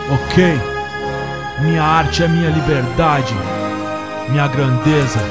Ok, minha arte é minha liberdade, minha grandeza.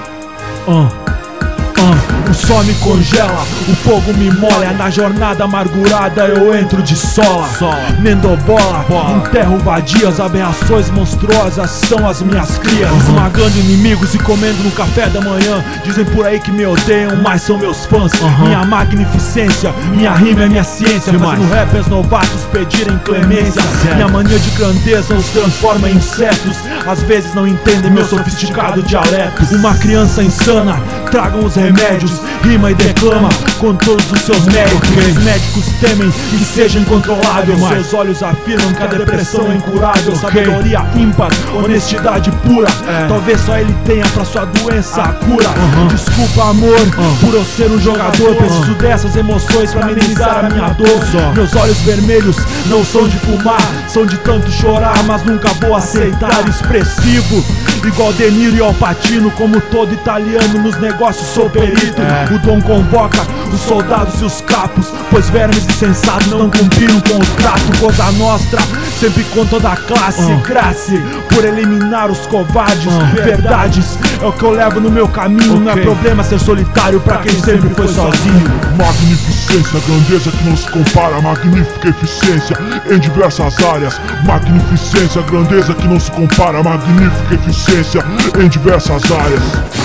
O sol me congela, o fogo me molha. Na jornada amargurada eu entro de sola. Mendobola, enterro vadias. Aberrações monstruosas são as minhas crias. Esmagando inimigos e comendo no café da manhã. Dizem por aí que me odeiam, mas são meus fãs. Minha magnificência, minha rima é minha ciência. Fazendo rappers novatos pedirem clemência. Minha mania de grandeza os transforma em insetos. Às vezes não entendem meu sofisticado dialeto. Uma criança insana, tragam os remédios, rima e declama com todos os seus méritos. Os médicos temem que seja incontrolável, mas seus olhos afirmam que a depressão é incurável. Sabedoria ímpar, honestidade pura, talvez só ele tenha pra sua doença a cura. Desculpa amor, por eu ser um jogador, preciso dessas emoções pra amenizar a minha dor. Meus olhos vermelhos não são de fumar, são de tanto chorar, mas nunca vou aceitar. Expressivo, igual De Niro e Al Pacino, como todo italiano nos negócios sou perito. O dom convoca os soldados e os capos, pois vermes insensatos não cumpriram com o trato. Cosa Nostra, sempre com toda a classe. Grace, por eliminar os covardes. Verdades é o que eu levo no meu caminho. Não é problema ser solitário pra quem sempre foi sozinho. Magnificência, grandeza que não se compara. Magnífica eficiência em diversas áreas. Magnificência, grandeza que não se compara. Magnífica eficiência em diversas áreas.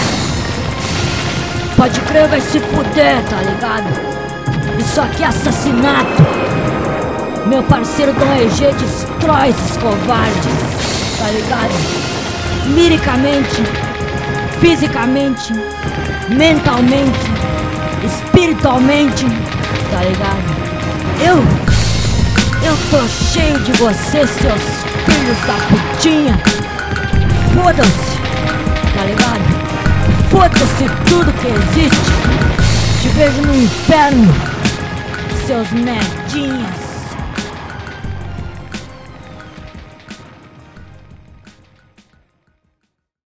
Pode crer, vai se fuder, tá ligado? Isso aqui é assassinato. Meu parceiro Dom EG destrói esses covardes, tá ligado? Liricamente, fisicamente, mentalmente, espiritualmente, tá ligado? Eu tô cheio de vocês, seus filhos da putinha. Foda-se, tá ligado? Foda-se tudo que existe. Te vejo no inferno, seus merdinhas.